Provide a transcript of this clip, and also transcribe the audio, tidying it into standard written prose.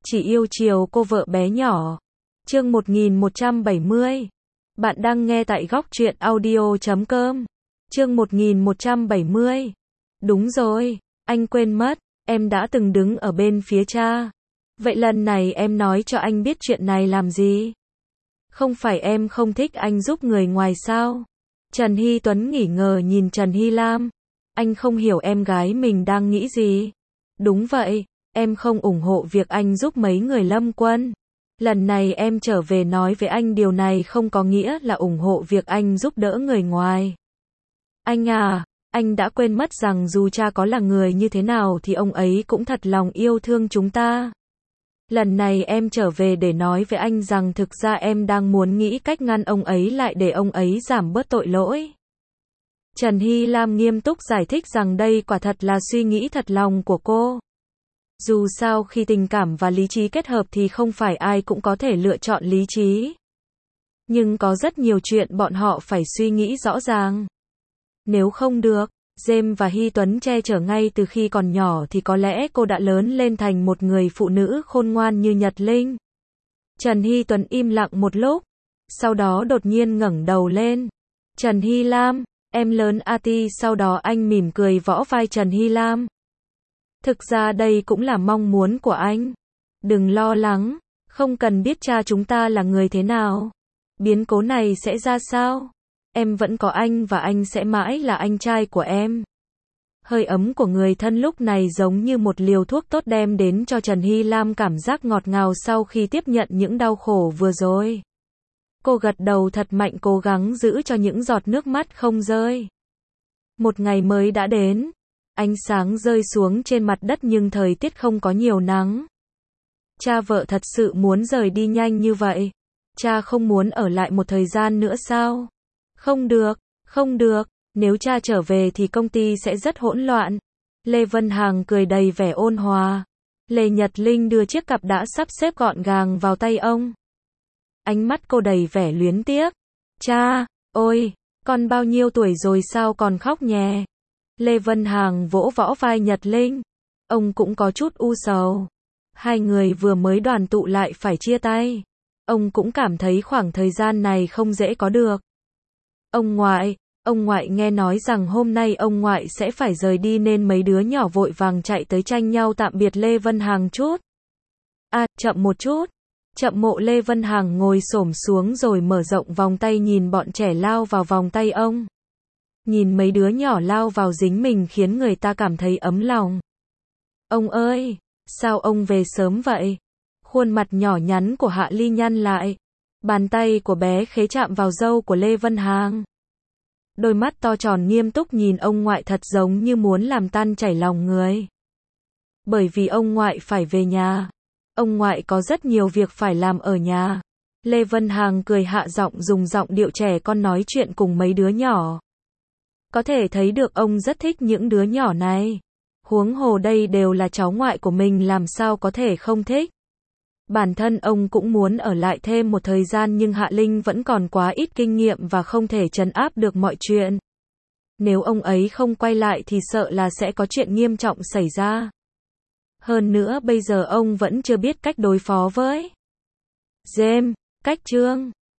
chỉ yêu chiều cô vợ bé nhỏ. Chương 1170. Bạn đang nghe tại góc truyện audio.com. Chương 1170. Đúng rồi, anh quên mất, em đã từng đứng ở bên phía cha. Vậy lần này em nói cho anh biết chuyện này làm gì? Không phải em không thích anh giúp người ngoài sao? Trần Hy Tuấn nghỉ ngờ nhìn Trần Hy Lam. Anh không hiểu em gái mình đang nghĩ gì. Đúng vậy, em không ủng hộ việc anh giúp mấy người lâm quân. Lần này em trở về nói với anh điều này không có nghĩa là ủng hộ việc anh giúp đỡ người ngoài. Anh à, anh đã quên mất rằng dù cha có là người như thế nào thì ông ấy cũng thật lòng yêu thương chúng ta. Lần này em trở về để nói với anh rằng thực ra em đang muốn nghĩ cách ngăn ông ấy lại để ông ấy giảm bớt tội lỗi. Trần Hy Lam nghiêm túc giải thích rằng đây quả thật là suy nghĩ thật lòng của cô. Dù sao khi tình cảm và lý trí kết hợp thì không phải ai cũng có thể lựa chọn lý trí. Nhưng có rất nhiều chuyện bọn họ phải suy nghĩ rõ ràng. Nếu không được, James và Hy Tuấn che chở ngay từ khi còn nhỏ thì có lẽ cô đã lớn lên thành một người phụ nữ khôn ngoan như Nhật Linh. Trần Hy Tuấn im lặng một lúc, sau đó đột nhiên ngẩng đầu lên. Trần Hy Lam, em lớn Ati. Sau đó anh mỉm cười vỗ vai Trần Hy Lam. Thực ra đây cũng là mong muốn của anh. Đừng lo lắng, không cần biết cha chúng ta là người thế nào. Biến cố này sẽ ra sao? Em vẫn có anh và anh sẽ mãi là anh trai của em. Hơi ấm của người thân lúc này giống như một liều thuốc tốt đem đến cho Trần Hy Lam cảm giác ngọt ngào sau khi tiếp nhận những đau khổ vừa rồi. Cô gật đầu thật mạnh cố gắng giữ cho những giọt nước mắt không rơi. Một ngày mới đã đến. Ánh sáng rơi xuống trên mặt đất nhưng thời tiết không có nhiều nắng. Cha vợ thật sự muốn rời đi nhanh như vậy. Cha không muốn ở lại một thời gian nữa sao? Không được, không được, nếu cha trở về thì công ty sẽ rất hỗn loạn. Lê Vân Hằng cười đầy vẻ ôn hòa. Lê Nhật Linh đưa chiếc cặp đã sắp xếp gọn gàng vào tay ông. Ánh mắt cô đầy vẻ luyến tiếc. Cha, ôi, con bao nhiêu tuổi rồi sao còn khóc nhè? Lê Vân Hằng vỗ vỗ vai Nhật Linh. Ông cũng có chút u sầu. Hai người vừa mới đoàn tụ lại phải chia tay. Ông cũng cảm thấy khoảng thời gian này không dễ có được. Ông ngoại nghe nói rằng hôm nay ông ngoại sẽ phải rời đi nên mấy đứa nhỏ vội vàng chạy tới tranh nhau tạm biệt Lê Vân Hằng chút. À, chậm một chút. Chậm Mộ Lê Vân Hằng ngồi xổm xuống rồi mở rộng vòng tay nhìn bọn trẻ lao vào vòng tay ông. Nhìn mấy đứa nhỏ lao vào dính mình khiến người ta cảm thấy ấm lòng. Ông ơi, sao ông về sớm vậy? Khuôn mặt nhỏ nhắn của Hạ Ly nhăn lại. Bàn tay của bé khế chạm vào râu của Lê Vân Hằng. Đôi mắt to tròn nghiêm túc nhìn ông ngoại thật giống như muốn làm tan chảy lòng người. Bởi vì ông ngoại phải về nhà. Ông ngoại có rất nhiều việc phải làm ở nhà. Lê Vân Hằng cười hạ giọng dùng giọng điệu trẻ con nói chuyện cùng mấy đứa nhỏ. Có thể thấy được ông rất thích những đứa nhỏ này. Huống hồ đây đều là cháu ngoại của mình làm sao có thể không thích. Bản thân ông cũng muốn ở lại thêm một thời gian nhưng Hạ Linh vẫn còn quá ít kinh nghiệm và không thể trấn áp được mọi chuyện. Nếu ông ấy không quay lại thì sợ là sẽ có chuyện nghiêm trọng xảy ra. Hơn nữa bây giờ ông vẫn chưa biết cách đối phó với James, cách Trương.